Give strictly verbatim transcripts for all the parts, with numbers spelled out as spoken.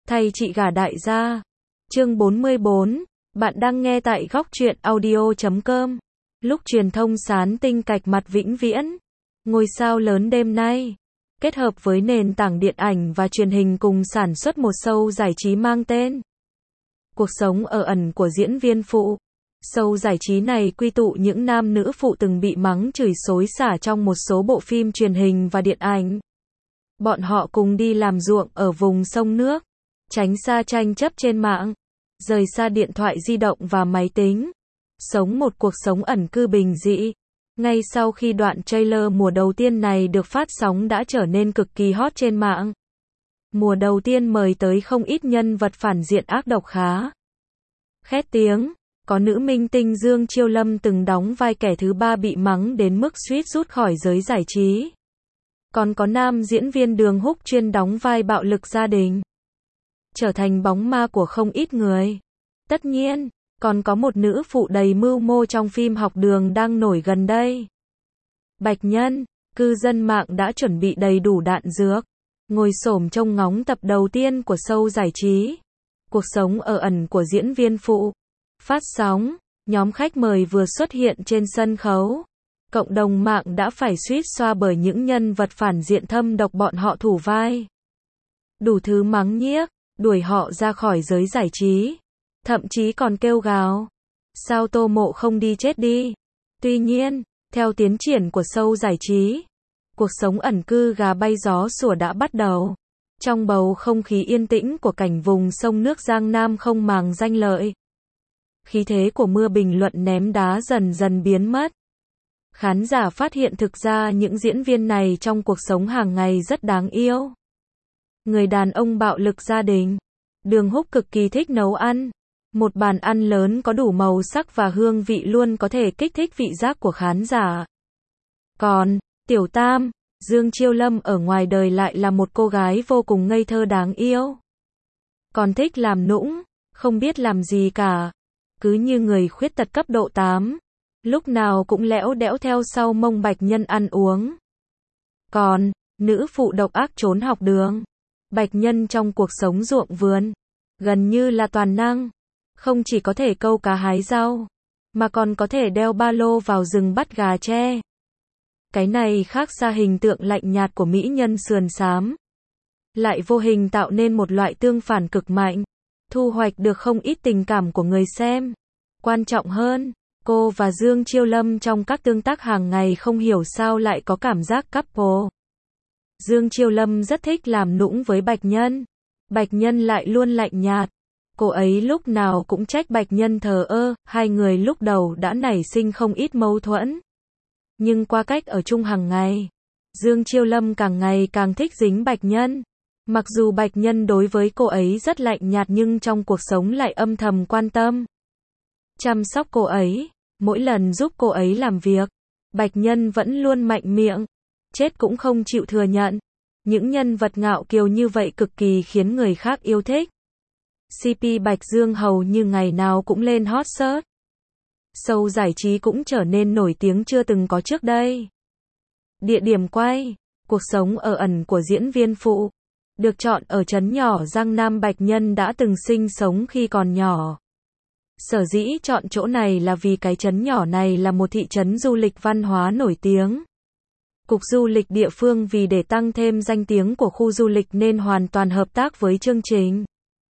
Thay chị gả đại gia. Chương bốn mươi bốn. Bạn đang nghe tại góc truyện audio chấm com. Lúc truyền thông sán tinh cạch mặt vĩnh viễn. Ngôi sao lớn đêm nay. Kết hợp với nền tảng điện ảnh và truyền hình cùng sản xuất một show giải trí mang tên Cuộc sống ở ẩn của diễn viên phụ. Show giải trí này quy tụ những nam nữ phụ từng bị mắng chửi xối xả trong một số bộ phim truyền hình và điện ảnh. Bọn họ cùng đi làm ruộng ở vùng sông nước, tránh xa tranh chấp trên mạng, rời xa điện thoại di động và máy tính, sống một cuộc sống ẩn cư bình dị. Ngay sau khi đoạn trailer mùa đầu tiên này được phát sóng đã trở nên cực kỳ hot trên mạng. Mùa đầu tiên mời tới không ít nhân vật phản diện ác độc khá khét tiếng. Có nữ minh tinh Dương Chiêu Lâm từng đóng vai kẻ thứ ba bị mắng đến mức suýt rút khỏi giới giải trí. Còn có nam diễn viên Đường Húc chuyên đóng vai bạo lực gia đình, trở thành bóng ma của không ít người. Tất nhiên, còn có một nữ phụ đầy mưu mô trong phim Học Đường đang nổi gần đây. Bạch Nhân. Cư dân mạng đã chuẩn bị đầy đủ đạn dược, ngồi xổm trông ngóng tập đầu tiên của show giải trí Cuộc sống ở ẩn của diễn viên phụ. Phát sóng, nhóm khách mời vừa xuất hiện trên sân khấu. Cộng đồng mạng đã phải suýt xoa bởi những nhân vật phản diện thâm độc bọn họ thủ vai. Đủ thứ mắng nhiếc, đuổi họ ra khỏi giới giải trí. Thậm chí còn kêu gào, sao Tô Mộ không đi chết đi. Tuy nhiên, theo tiến triển của show giải trí, cuộc sống ẩn cư gà bay gió sủa đã bắt đầu. Trong bầu không khí yên tĩnh của cảnh vùng sông nước Giang Nam không màng danh lợi, khí thế của mưa bình luận ném đá dần dần biến mất. Khán giả phát hiện thực ra những diễn viên này trong cuộc sống hàng ngày rất đáng yêu. Người đàn ông bạo lực gia đình. Đường Húc cực kỳ thích nấu ăn. Một bàn ăn lớn có đủ màu sắc và hương vị luôn có thể kích thích vị giác của khán giả. Còn, Tiểu Tam, Dương Chiêu Lâm ở ngoài đời lại là một cô gái vô cùng ngây thơ đáng yêu. Còn thích làm nũng, không biết làm gì cả. Cứ như người khuyết tật cấp độ tám. Lúc nào cũng lẽo đẽo theo sau mông Bạch Nhân ăn uống. Còn, nữ phụ độc ác trốn học đường. Bạch Nhân trong cuộc sống ruộng vườn, gần như là toàn năng. Không chỉ có thể câu cá hái rau, mà còn có thể đeo ba lô vào rừng bắt gà tre. Cái này khác xa hình tượng lạnh nhạt của mỹ nhân sườn xám. Lại vô hình tạo nên một loại tương phản cực mạnh, thu hoạch được không ít tình cảm của người xem. Quan trọng hơn, cô và Dương Chiêu Lâm trong các tương tác hàng ngày không hiểu sao lại có cảm giác couple. Dương Chiêu Lâm rất thích làm nũng với Bạch Nhân. Bạch Nhân lại luôn lạnh nhạt. Cô ấy lúc nào cũng trách Bạch Nhân thờ ơ, hai người lúc đầu đã nảy sinh không ít mâu thuẫn. Nhưng qua cách ở chung hàng ngày, Dương Chiêu Lâm càng ngày càng thích dính Bạch Nhân. Mặc dù Bạch Nhân đối với cô ấy rất lạnh nhạt nhưng trong cuộc sống lại âm thầm quan tâm, chăm sóc cô ấy. Mỗi lần giúp cô ấy làm việc, Bạch Nhân vẫn luôn mạnh miệng, chết cũng không chịu thừa nhận. Những nhân vật ngạo kiều như vậy cực kỳ khiến người khác yêu thích. xê pê Bạch Dương hầu như ngày nào cũng lên hot search. Show giải trí cũng trở nên nổi tiếng chưa từng có trước đây. Địa điểm quay, cuộc sống ở ẩn của diễn viên phụ, được chọn ở trấn nhỏ Giang Nam. Bạch Nhân đã từng sinh sống khi còn nhỏ. Sở dĩ chọn chỗ này là vì cái trấn nhỏ này là một thị trấn du lịch văn hóa nổi tiếng. Cục du lịch địa phương vì để tăng thêm danh tiếng của khu du lịch nên hoàn toàn hợp tác với chương trình.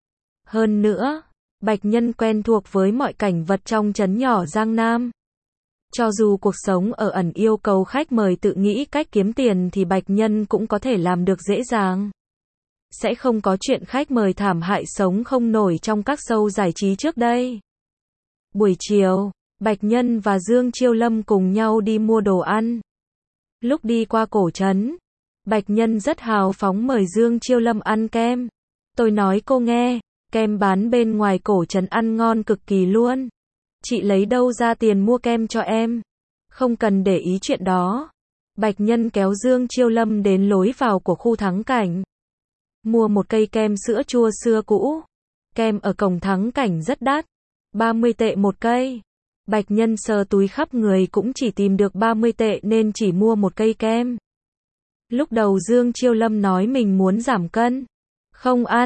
Hơn nữa, Bạch Nhân quen thuộc với mọi cảnh vật trong trấn nhỏ Giang Nam. Cho dù cuộc sống ở ẩn yêu cầu khách mời tự nghĩ cách kiếm tiền thì Bạch Nhân cũng có thể làm được dễ dàng. Sẽ không có chuyện khách mời thảm hại sống không nổi trong các show giải trí trước đây. Buổi chiều, Bạch Nhân và Dương Chiêu Lâm cùng nhau đi mua đồ ăn. Lúc đi qua cổ trấn, Bạch Nhân rất hào phóng mời Dương Chiêu Lâm ăn kem. Tôi nói cô nghe, kem bán bên ngoài cổ trấn ăn ngon cực kỳ luôn. Chị lấy đâu ra tiền mua kem cho em? Không cần để ý chuyện đó. Bạch Nhân kéo Dương Chiêu Lâm đến lối vào của khu thắng cảnh. Mua một cây kem sữa chua xưa cũ. Kem ở cổng thắng cảnh rất đắt, ba mươi tệ một cây. Bạch Nhân sờ túi khắp người cũng chỉ tìm được ba mươi tệ nên chỉ mua một cây kem. Lúc đầu Dương Chiêu Lâm nói mình muốn giảm cân, không ăn,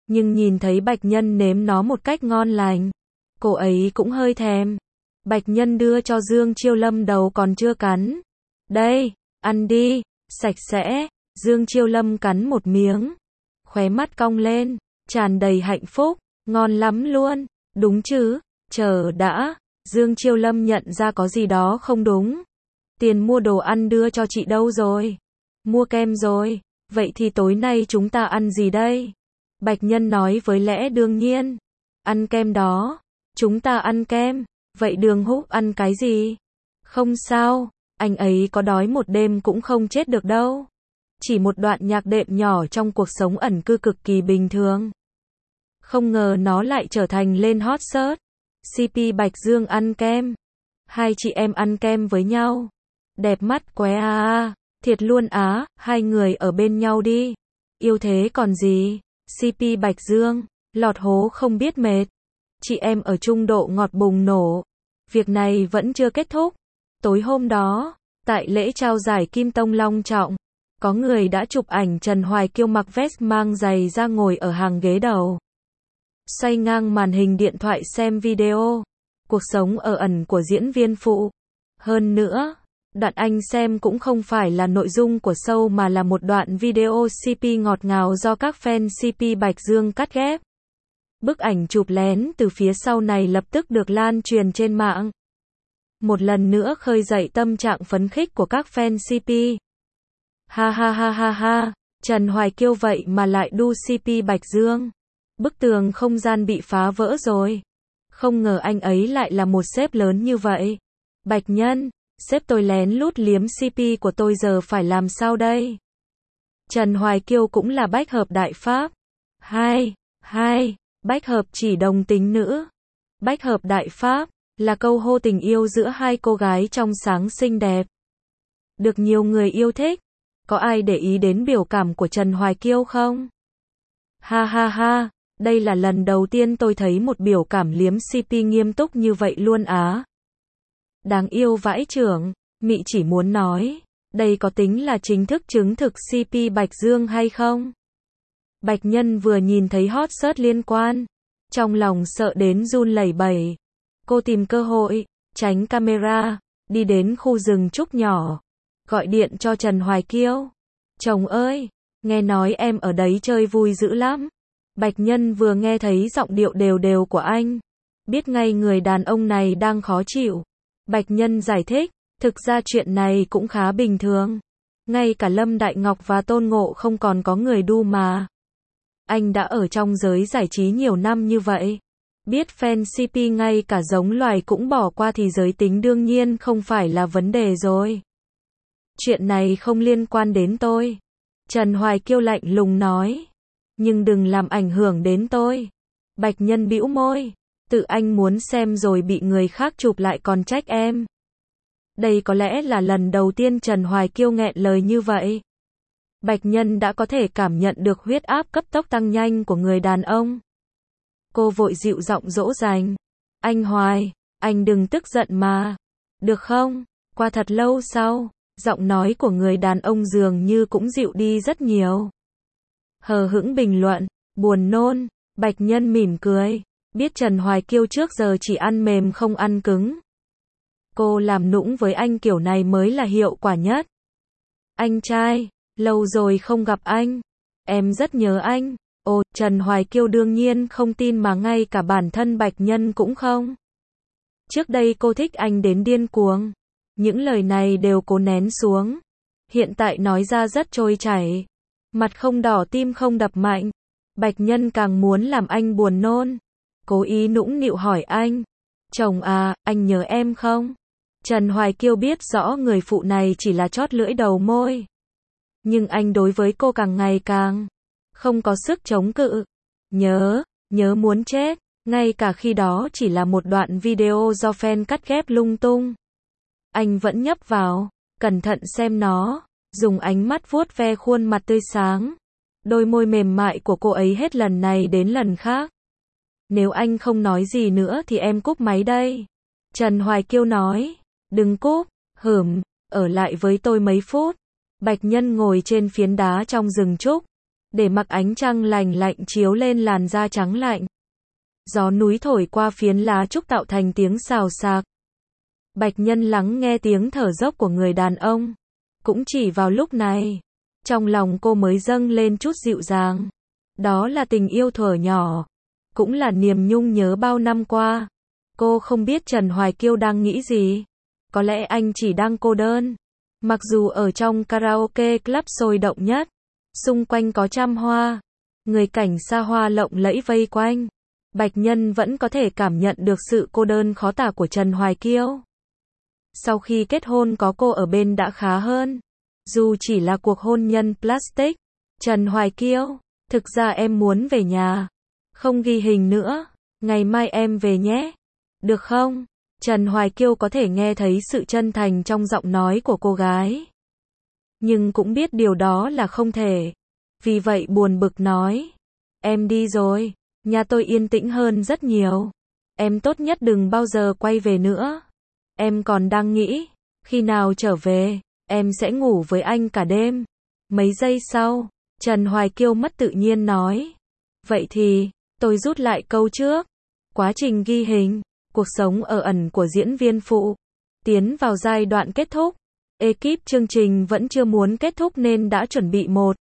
Nhưng nhìn thấy Bạch Nhân nếm nó một cách ngon lành, cô ấy cũng hơi thèm. Bạch Nhân đưa cho Dương Chiêu Lâm đầu còn chưa cắn. Đây, ăn đi, sạch sẽ. Dương Chiêu Lâm cắn một miếng, khóe mắt cong lên, tràn đầy hạnh phúc, ngon lắm luôn, đúng chứ, chờ đã, Dương Chiêu Lâm nhận ra có gì đó không đúng. Tiền mua đồ ăn đưa cho chị đâu rồi? Mua kem rồi, vậy thì tối nay chúng ta ăn gì đây? Bạch Nhân nói với lẽ đương nhiên, ăn kem đó, chúng ta ăn kem, vậy Đường Húc ăn cái gì? Không sao, anh ấy có đói một đêm cũng không chết được đâu. Chỉ một đoạn nhạc đệm nhỏ trong cuộc sống ẩn cư cực kỳ bình thường. Không ngờ nó lại trở thành lên hot search. xê pê Bạch Dương ăn kem. Hai chị em ăn kem với nhau. Đẹp mắt quá à, thiệt luôn á, hai người ở bên nhau đi. Yêu thế còn gì. xê pê Bạch Dương, lọt hố không biết mệt. Chị em ở trung độ ngọt bùng nổ. Việc này vẫn chưa kết thúc. Tối hôm đó, tại lễ trao giải Kim Tông long trọng, có người đã chụp ảnh Trần Hoài Kiêu mặc vest mang giày ra ngồi ở hàng ghế đầu. Xoay ngang màn hình điện thoại xem video. Cuộc sống ở ẩn của diễn viên phụ. Hơn nữa, đoạn anh xem cũng không phải là nội dung của show mà là một đoạn video xê pê ngọt ngào do các fan xê pê Bạch Dương cắt ghép. Bức ảnh chụp lén từ phía sau này lập tức được lan truyền trên mạng. Một lần nữa khơi dậy tâm trạng phấn khích của các fan xê pê. Ha ha ha ha ha, Trần Hoài Kiêu vậy mà lại đu xê pê Bạch Dương. Bức tường không gian bị phá vỡ rồi. Không ngờ anh ấy lại là một sếp lớn như vậy. Bạch Nhân, sếp tôi lén lút liếm xê pê của tôi giờ phải làm sao đây? Trần Hoài Kiêu cũng là bách hợp đại pháp. Hai, hai, bách hợp chỉ đồng tính nữ. Bách hợp đại pháp là câu hô tình yêu giữa hai cô gái trong sáng xinh đẹp. Được nhiều người yêu thích. Có ai để ý đến biểu cảm của Trần Hoài Kiêu không? Ha ha ha, đây là lần đầu tiên tôi thấy một biểu cảm liếm xê pê nghiêm túc như vậy luôn á. Đáng yêu vãi chưởng, mị chỉ muốn nói, đây có tính là chính thức chứng thực xê pê Bạch Dương hay không? Bạch Nhân vừa nhìn thấy hot search liên quan, trong lòng sợ đến run lẩy bẩy. Cô tìm cơ hội, tránh camera, đi đến khu rừng trúc nhỏ. Gọi điện cho Trần Hoài Kiêu. Chồng ơi, nghe nói em ở đấy chơi vui dữ lắm. Bạch Nhân vừa nghe thấy giọng điệu đều đều của anh, biết ngay người đàn ông này đang khó chịu. Bạch Nhân giải thích, thực ra chuyện này cũng khá bình thường. Ngay cả Lâm Đại Ngọc và Tôn Ngộ không còn có người đu mà. Anh đã ở trong giới giải trí nhiều năm như vậy. Biết fan xê pê ngay cả giống loài cũng bỏ qua thì giới tính đương nhiên không phải là vấn đề rồi. Chuyện này không liên quan đến tôi. Trần Hoài Kiêu lạnh lùng nói. Nhưng đừng làm ảnh hưởng đến tôi. Bạch Nhân bĩu môi. Tự anh muốn xem rồi bị người khác chụp lại còn trách em. Đây có lẽ là lần đầu tiên Trần Hoài Kiêu nghẹn lời như vậy. Bạch Nhân đã có thể cảm nhận được huyết áp cấp tốc tăng nhanh của người đàn ông. Cô vội dịu giọng dỗ dành. Anh Hoài, anh đừng tức giận mà. Được không? Qua thật lâu sau, giọng nói của người đàn ông dường như cũng dịu đi rất nhiều. Hờ hững bình luận, buồn nôn. Bạch Nhân mỉm cười, biết Trần Hoài Kiêu trước giờ chỉ ăn mềm không ăn cứng. Cô làm nũng với anh kiểu này mới là hiệu quả nhất. Anh trai, lâu rồi không gặp anh. Em rất nhớ anh. Ồ, Trần Hoài Kiêu đương nhiên không tin mà ngay cả bản thân Bạch Nhân cũng không. Trước đây cô thích anh đến điên cuồng. Những lời này đều cố nén xuống. Hiện tại nói ra rất trôi chảy. Mặt không đỏ tim không đập mạnh. Bạch Nhân càng muốn làm anh buồn nôn. Cố ý nũng nịu hỏi anh. Chồng à, anh nhớ em không? Trần Hoài Kiêu biết rõ người phụ này chỉ là chót lưỡi đầu môi. Nhưng anh đối với cô càng ngày càng không có sức chống cự. Nhớ, nhớ muốn chết. Ngay cả khi đó chỉ là một đoạn video do fan cắt ghép lung tung. Anh vẫn nhấp vào, cẩn thận xem nó, dùng ánh mắt vuốt ve khuôn mặt tươi sáng. Đôi môi mềm mại của cô ấy hết lần này đến lần khác. Nếu anh không nói gì nữa thì em cúp máy đây. Trần Hoài Kiêu nói, đừng cúp, hửm, ở lại với tôi mấy phút. Bạch Nhân ngồi trên phiến đá trong rừng trúc. để mặc ánh trăng lành lạnh chiếu lên làn da trắng lạnh. Gió núi thổi qua phiến lá trúc tạo thành tiếng xào xạc. Bạch Nhân lắng nghe tiếng thở dốc của người đàn ông. Cũng chỉ vào lúc này, trong lòng cô mới dâng lên chút dịu dàng. Đó là tình yêu thuở nhỏ, cũng là niềm nhung nhớ bao năm qua. Cô không biết Trần Hoài Kiêu đang nghĩ gì. Có lẽ anh chỉ đang cô đơn. Mặc dù ở trong karaoke club sôi động nhất, xung quanh có trăm hoa, người cảnh xa hoa lộng lẫy vây quanh, Bạch Nhân vẫn có thể cảm nhận được sự cô đơn khó tả của Trần Hoài Kiêu. Sau khi kết hôn có cô ở bên đã khá hơn. Dù chỉ là cuộc hôn nhân plastic. Trần Hoài Kiêu, thực ra em muốn về nhà. Không ghi hình nữa. Ngày mai em về nhé. Được không? Trần Hoài Kiêu có thể nghe thấy sự chân thành trong giọng nói của cô gái. Nhưng cũng biết điều đó là không thể. Vì vậy buồn bực nói. Em đi rồi. Nhà tôi yên tĩnh hơn rất nhiều. Em tốt nhất đừng bao giờ quay về nữa. Em còn đang nghĩ, khi nào trở về, em sẽ ngủ với anh cả đêm. Mấy giây sau, Trần Hoài Kiêu mất tự nhiên nói. Vậy thì, tôi rút lại câu trước. Quá trình ghi hình, cuộc sống ở ẩn của diễn viên phụ, tiến vào giai đoạn kết thúc. Ekip chương trình vẫn chưa muốn kết thúc nên đã chuẩn bị một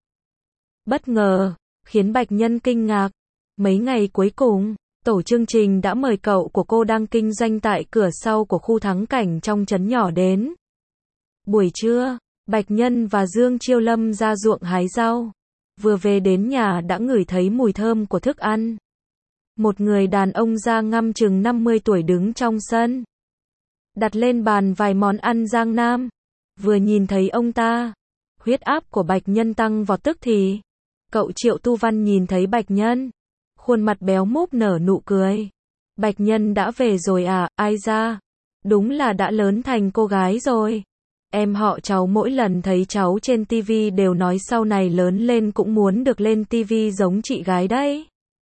bất ngờ, khiến Bạch Nhân kinh ngạc. Mấy ngày cuối cùng, tổ chương trình đã mời cậu của cô đang kinh doanh tại cửa sau của khu thắng cảnh trong trấn nhỏ đến. Buổi trưa, Bạch Nhân và Dương Chiêu Lâm ra ruộng hái rau. Vừa về đến nhà đã ngửi thấy mùi thơm của thức ăn. Một người đàn ông da ngăm chừng năm mươi tuổi đứng trong sân. Đặt lên bàn vài món ăn Giang Nam. Vừa nhìn thấy ông ta, huyết áp của Bạch Nhân tăng vọt tức thì. Cậu Triệu Tu Văn nhìn thấy Bạch Nhân. Khuôn mặt béo múp nở nụ cười. Bạch Nhân đã về rồi à, ai ra? Đúng là đã lớn thành cô gái rồi. Em họ cháu mỗi lần thấy cháu trên tivi đều nói sau này lớn lên cũng muốn được lên tivi giống chị gái đấy.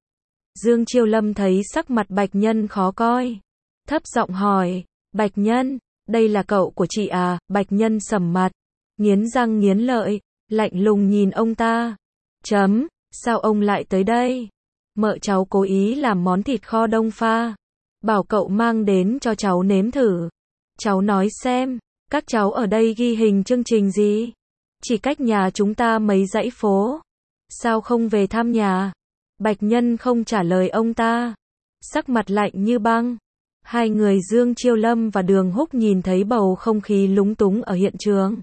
Dương Chiêu Lâm thấy sắc mặt Bạch Nhân khó coi. Thấp giọng hỏi, Bạch Nhân, đây là cậu của chị à? Bạch Nhân sầm mặt, nghiến răng nghiến lợi, lạnh lùng nhìn ông ta. Chấm, sao ông lại tới đây? Mợ cháu cố ý làm món thịt kho đông pha. Bảo cậu mang đến cho cháu nếm thử. Cháu nói xem, các cháu ở đây ghi hình chương trình gì? Chỉ cách nhà chúng ta mấy dãy phố. Sao không về thăm nhà? Bạch Nhân không trả lời ông ta. Sắc mặt lạnh như băng. Hai người Dương Chiêu Lâm và Đường Húc nhìn thấy bầu không khí lúng túng ở hiện trường.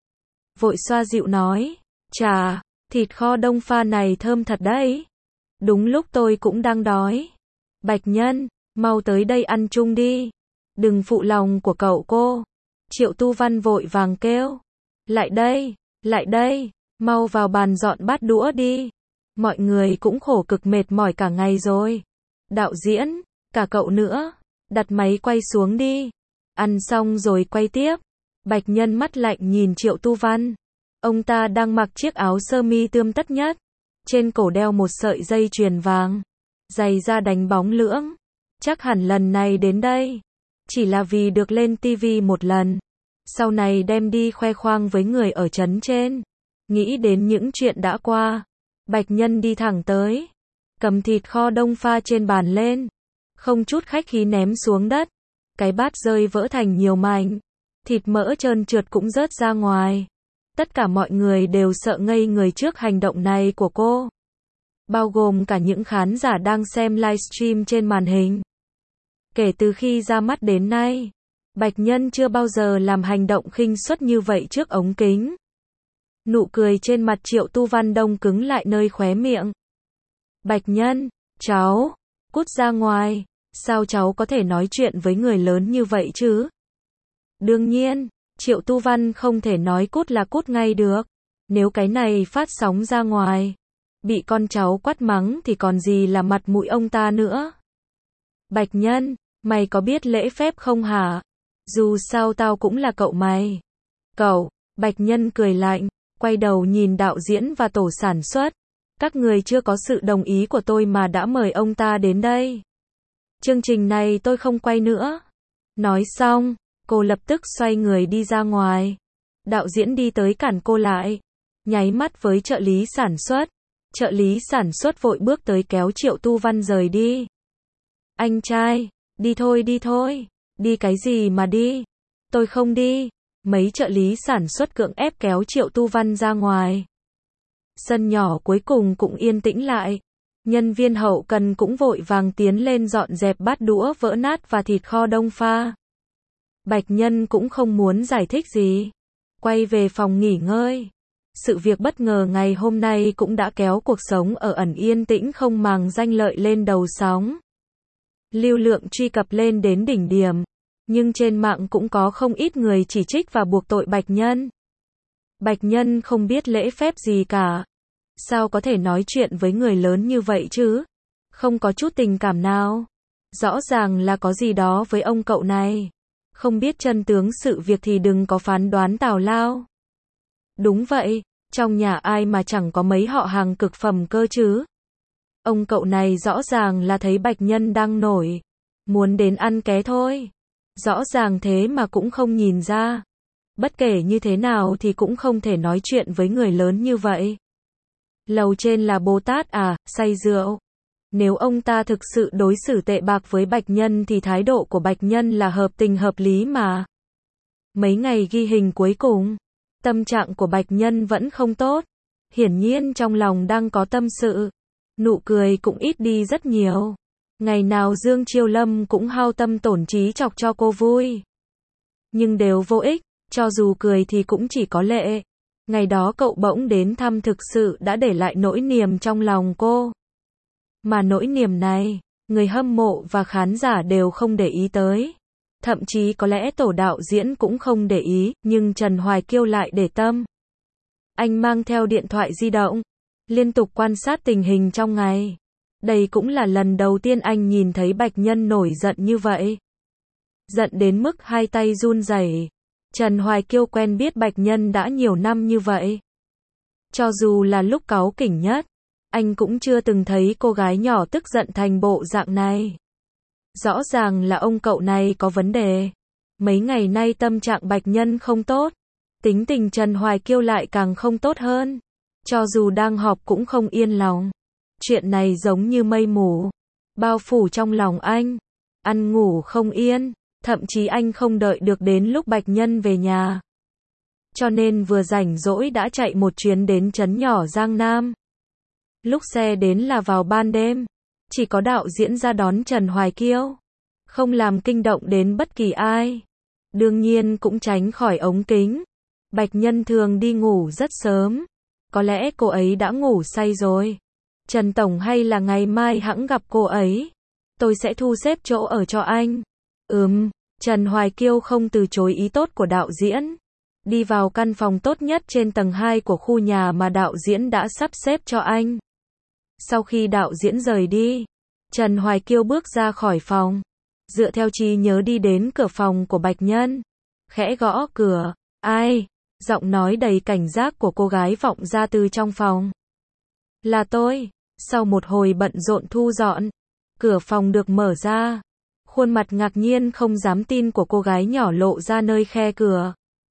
Vội xoa dịu nói. Chà, thịt kho đông pha này thơm thật đấy. Đúng lúc tôi cũng đang đói. Bạch Nhân, mau tới đây ăn chung đi. Đừng phụ lòng của cậu cô. Triệu Tu Văn vội vàng kêu. Lại đây, lại đây, mau vào bàn dọn bát đũa đi. Mọi người cũng khổ cực mệt mỏi cả ngày rồi. Đạo diễn, cả cậu nữa, đặt máy quay xuống đi. Ăn xong rồi quay tiếp. Bạch Nhân mắt lạnh nhìn Triệu Tu Văn. Ông ta đang mặc chiếc áo sơ mi tươm tất nhất. Trên cổ đeo một sợi dây chuyền vàng. Giày da đánh bóng lưỡng. Chắc hẳn lần này đến đây chỉ là vì được lên tivi một lần. Sau này đem đi khoe khoang với người ở trấn trên. Nghĩ đến những chuyện đã qua. Bạch Nhân đi thẳng tới. Cầm thịt kho đông pha trên bàn lên. Không chút khách khí ném xuống đất. Cái bát rơi vỡ thành nhiều mảnh. Thịt mỡ trơn trượt cũng rớt ra ngoài. Tất cả mọi người đều sợ ngây người trước hành động này của cô. Bao gồm cả những khán giả đang xem livestream trên màn hình. Kể từ khi ra mắt đến nay, Bạch Nhân chưa bao giờ làm hành động khinh suất như vậy trước ống kính. Nụ cười trên mặt Triệu Tu Văn đông cứng lại nơi khóe miệng. Bạch Nhân, cháu, cút ra ngoài, sao cháu có thể nói chuyện với người lớn như vậy chứ? Đương nhiên, Triệu Tu Văn không thể nói cút là cút ngay được. Nếu cái này phát sóng ra ngoài, bị con cháu quát mắng thì còn gì là mặt mũi ông ta nữa. Bạch Nhân, mày có biết lễ phép không hả? Dù sao tao cũng là cậu mày. Cậu, Bạch Nhân cười lạnh, quay đầu nhìn đạo diễn và tổ sản xuất. Các người chưa có sự đồng ý của tôi mà đã mời ông ta đến đây. Chương trình này tôi không quay nữa. Nói xong, cô lập tức xoay người đi ra ngoài. Đạo diễn đi tới cản cô lại. Nháy mắt với trợ lý sản xuất. Trợ lý sản xuất vội bước tới kéo Triệu Tu Văn rời đi. Anh trai, đi thôi đi thôi, đi cái gì mà đi, tôi không đi. Mấy trợ lý sản xuất cưỡng ép kéo Triệu Tu Văn ra ngoài. Sân nhỏ cuối cùng cũng yên tĩnh lại. Nhân viên hậu cần cũng vội vàng tiến lên dọn dẹp bát đũa vỡ nát và thịt kho đông pha. Bạch Nhân cũng không muốn giải thích gì. Quay về phòng nghỉ ngơi. Sự việc bất ngờ ngày hôm nay cũng đã kéo cuộc sống ở ẩn yên tĩnh không màng danh lợi lên đầu sóng. Lưu lượng truy cập lên đến đỉnh điểm. Nhưng trên mạng cũng có không ít người chỉ trích và buộc tội Bạch Nhân. Bạch Nhân không biết lễ phép gì cả. Sao có thể nói chuyện với người lớn như vậy chứ? Không có chút tình cảm nào. Rõ ràng là có gì đó với ông cậu này. Không biết chân tướng sự việc thì đừng có phán đoán tào lao. Đúng vậy, trong nhà ai mà chẳng có mấy họ hàng cực phẩm cơ chứ. Ông cậu này rõ ràng là thấy Bạch Nhân đang nổi. Muốn đến ăn ké thôi. Rõ ràng thế mà cũng không nhìn ra. Bất kể như thế nào thì cũng không thể nói chuyện với người lớn như vậy. Lầu trên là Bồ Tát à, say rượu. Nếu ông ta thực sự đối xử tệ bạc với Bạch Nhân thì thái độ của Bạch Nhân là hợp tình hợp lý mà. Mấy ngày ghi hình cuối cùng, tâm trạng của Bạch Nhân vẫn không tốt. Hiển nhiên trong lòng đang có tâm sự. Nụ cười cũng ít đi rất nhiều. Ngày nào Dương Chiêu Lâm cũng hao tâm tổn trí chọc cho cô vui. Nhưng đều vô ích, cho dù cười thì cũng chỉ có lệ. Ngày đó cậu bỗng đến thăm thực sự đã để lại nỗi niềm trong lòng cô. Mà nỗi niềm này, người hâm mộ và khán giả đều không để ý tới. Thậm chí có lẽ tổ đạo diễn cũng không để ý, nhưng Trần Hoài Kiêu lại để tâm. Anh mang theo điện thoại di động, liên tục quan sát tình hình trong ngày. Đây cũng là lần đầu tiên anh nhìn thấy Bạch Nhân nổi giận như vậy. Giận đến mức hai tay run rẩy. Trần Hoài Kiêu quen biết Bạch Nhân đã nhiều năm như vậy. Cho dù là lúc cáu kỉnh nhất, anh cũng chưa từng thấy cô gái nhỏ tức giận thành bộ dạng này. Rõ ràng là ông cậu này có vấn đề. Mấy ngày nay tâm trạng Bạch Nhân không tốt. Tính tình Trần Hoài Kiêu lại càng không tốt hơn. Cho dù đang họp cũng không yên lòng. Chuyện này giống như mây mù, bao phủ trong lòng anh. Ăn ngủ không yên. Thậm chí anh không đợi được đến lúc Bạch Nhân về nhà. Cho nên vừa rảnh rỗi đã chạy một chuyến đến trấn nhỏ Giang Nam. Lúc xe đến là vào ban đêm. Chỉ có đạo diễn ra đón Trần Hoài Kiêu. Không làm kinh động đến bất kỳ ai. Đương nhiên cũng tránh khỏi ống kính. Bạch Nhân thường đi ngủ rất sớm. Có lẽ cô ấy đã ngủ say rồi. Trần Tổng hay là ngày mai hẵng gặp cô ấy. Tôi sẽ thu xếp chỗ ở cho anh. Ừm, Trần Hoài Kiêu không từ chối ý tốt của đạo diễn. Đi vào căn phòng tốt nhất trên tầng hai của khu nhà mà đạo diễn đã sắp xếp cho anh. Sau khi đạo diễn rời đi, Trần Hoài Kiêu bước ra khỏi phòng. Dựa theo trí nhớ đi đến cửa phòng của Bạch Nhân. Khẽ gõ cửa. Ai? Giọng nói đầy cảnh giác của cô gái vọng ra từ trong phòng. Là tôi. Sau một hồi bận rộn thu dọn, cửa phòng được mở ra. Khuôn mặt ngạc nhiên không dám tin của cô gái nhỏ lộ ra nơi khe cửa.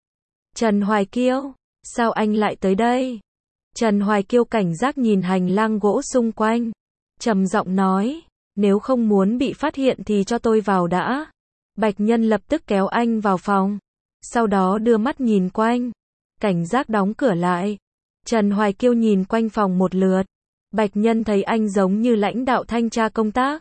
Trần Hoài Kiêu, sao anh lại tới đây? Trần Hoài Kiêu cảnh giác nhìn hành lang gỗ xung quanh. Trầm giọng nói, nếu không muốn bị phát hiện thì cho tôi vào đã. Bạch Nhân lập tức kéo anh vào phòng. Sau đó đưa mắt nhìn quanh. Cảnh giác đóng cửa lại. Trần Hoài Kiêu nhìn quanh phòng một lượt. Bạch Nhân thấy anh giống như lãnh đạo thanh tra công tác.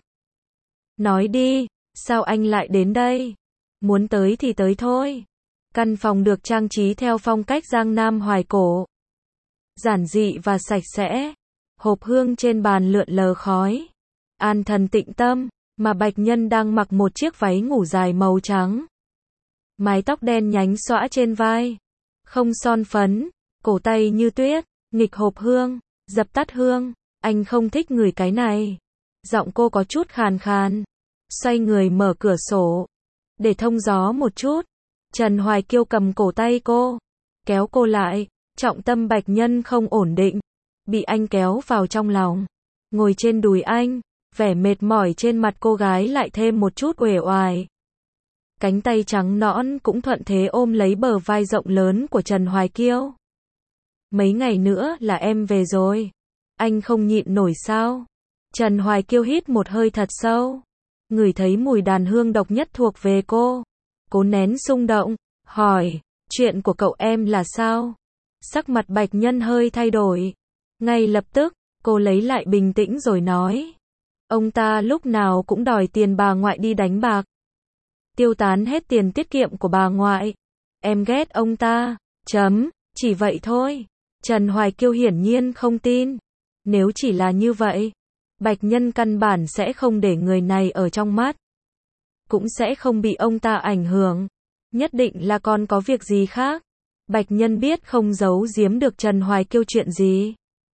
Nói đi, sao anh lại đến đây? Muốn tới thì tới thôi. Căn phòng được trang trí theo phong cách Giang Nam hoài cổ. Giản dị và sạch sẽ. Hộp hương trên bàn lượn lờ khói. An thần tịnh tâm, mà Bạch Nhân đang mặc một chiếc váy ngủ dài màu trắng. Mái tóc đen nhánh xõa trên vai. Không son phấn, cổ tay như tuyết, nghịch hộp hương, dập tắt hương. Anh không thích ngửi cái này. Giọng cô có chút khàn khàn. Xoay người mở cửa sổ. Để thông gió một chút. Trần Hoài Kiêu cầm cổ tay cô. Kéo cô lại. Trọng tâm Bạch Nhân không ổn định. Bị anh kéo vào trong lòng. Ngồi trên đùi anh. Vẻ mệt mỏi trên mặt cô gái lại thêm một chút uể oải. Cánh tay trắng nõn cũng thuận thế ôm lấy bờ vai rộng lớn của Trần Hoài Kiêu. Mấy ngày nữa là em về rồi. Anh không nhịn nổi sao? Trần Hoài Kiêu hít một hơi thật sâu. Ngửi thấy mùi đàn hương độc nhất thuộc về cô. Cố nén xung động, hỏi, chuyện của cậu em là sao? Sắc mặt Bạch Nhân hơi thay đổi. Ngay lập tức, cô lấy lại bình tĩnh rồi nói. Ông ta lúc nào cũng đòi tiền bà ngoại đi đánh bạc. Tiêu tán hết tiền tiết kiệm của bà ngoại. Em ghét ông ta. Chấm, chỉ vậy thôi. Trần Hoài Kiêu hiển nhiên không tin. Nếu chỉ là như vậy, Bạch Nhân căn bản sẽ không để người này ở trong mắt. Cũng sẽ không bị ông ta ảnh hưởng. Nhất định là còn có việc gì khác. Bạch Nhân biết không giấu giếm được Trần Hoài Kiêu chuyện gì.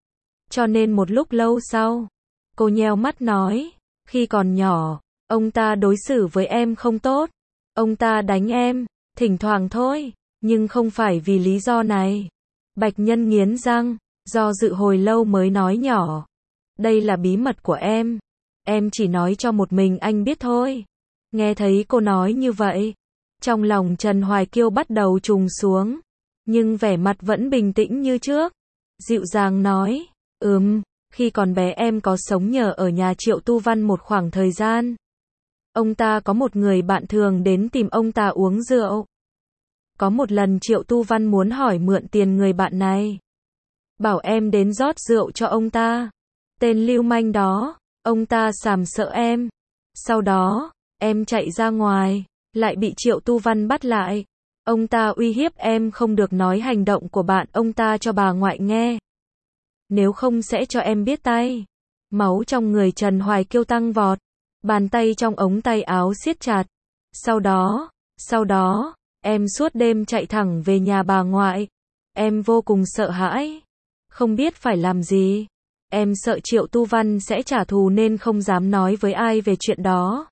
Cho nên một lúc lâu sau, cô nheo mắt nói, khi còn nhỏ, ông ta đối xử với em không tốt. Ông ta đánh em, thỉnh thoảng thôi, nhưng không phải vì lý do này. Bạch Nhân nghiến răng, do dự hồi lâu mới nói nhỏ. Đây là bí mật của em. Em chỉ nói cho một mình anh biết thôi. Nghe thấy cô nói như vậy, trong lòng Trần Hoài Kiêu bắt đầu trùng xuống. Nhưng vẻ mặt vẫn bình tĩnh như trước. Dịu dàng nói, ừm, khi còn bé em có sống nhờ ở nhà Triệu Tu Văn một khoảng thời gian. Ông ta có một người bạn thường đến tìm ông ta uống rượu. Có một lần Triệu Tu Văn muốn hỏi mượn tiền người bạn này. Bảo em đến rót rượu cho ông ta. Tên lưu manh đó, ông ta sàm sợ em. Sau đó, em chạy ra ngoài, lại bị Triệu Tu Văn bắt lại. Ông ta uy hiếp em không được nói hành động của bạn ông ta cho bà ngoại nghe. Nếu không sẽ cho em biết tay. Máu trong người Trần Hoài Kiêu tăng vọt. Bàn tay trong ống tay áo siết chặt. Sau đó, sau đó, em suốt đêm chạy thẳng về nhà bà ngoại. Em vô cùng sợ hãi. Không biết phải làm gì. Em sợ Triệu Tu Văn sẽ trả thù nên không dám nói với ai về chuyện đó.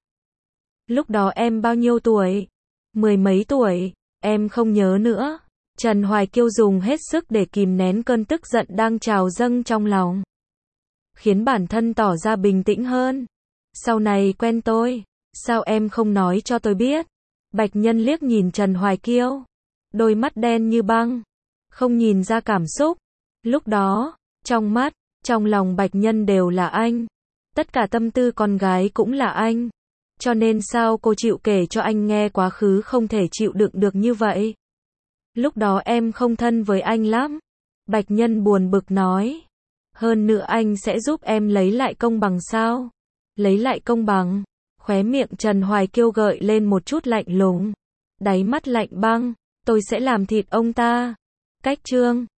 Lúc đó em bao nhiêu tuổi? Mười mấy tuổi, em không nhớ nữa. Trần Hoài Kiêu dùng hết sức để kìm nén cơn tức giận đang trào dâng trong lòng. Khiến bản thân tỏ ra bình tĩnh hơn. Sau này quen tôi, sao em không nói cho tôi biết? Bạch Nhân liếc nhìn Trần Hoài Kiêu. Đôi mắt đen như băng. Không nhìn ra cảm xúc. Lúc đó, trong mắt, trong lòng Bạch Nhân đều là anh. Tất cả tâm tư con gái cũng là anh. Cho nên sao cô chịu kể cho anh nghe quá khứ không thể chịu đựng được như vậy? Lúc đó em không thân với anh lắm. Bạch Nhân buồn bực nói. Hơn nữa anh sẽ giúp em lấy lại công bằng sao? Lấy lại công bằng. Khóe miệng Trần Hoài Kiêu gợi lên một chút lạnh lùng. Đáy mắt lạnh băng. Tôi sẽ làm thịt ông ta. Cách chương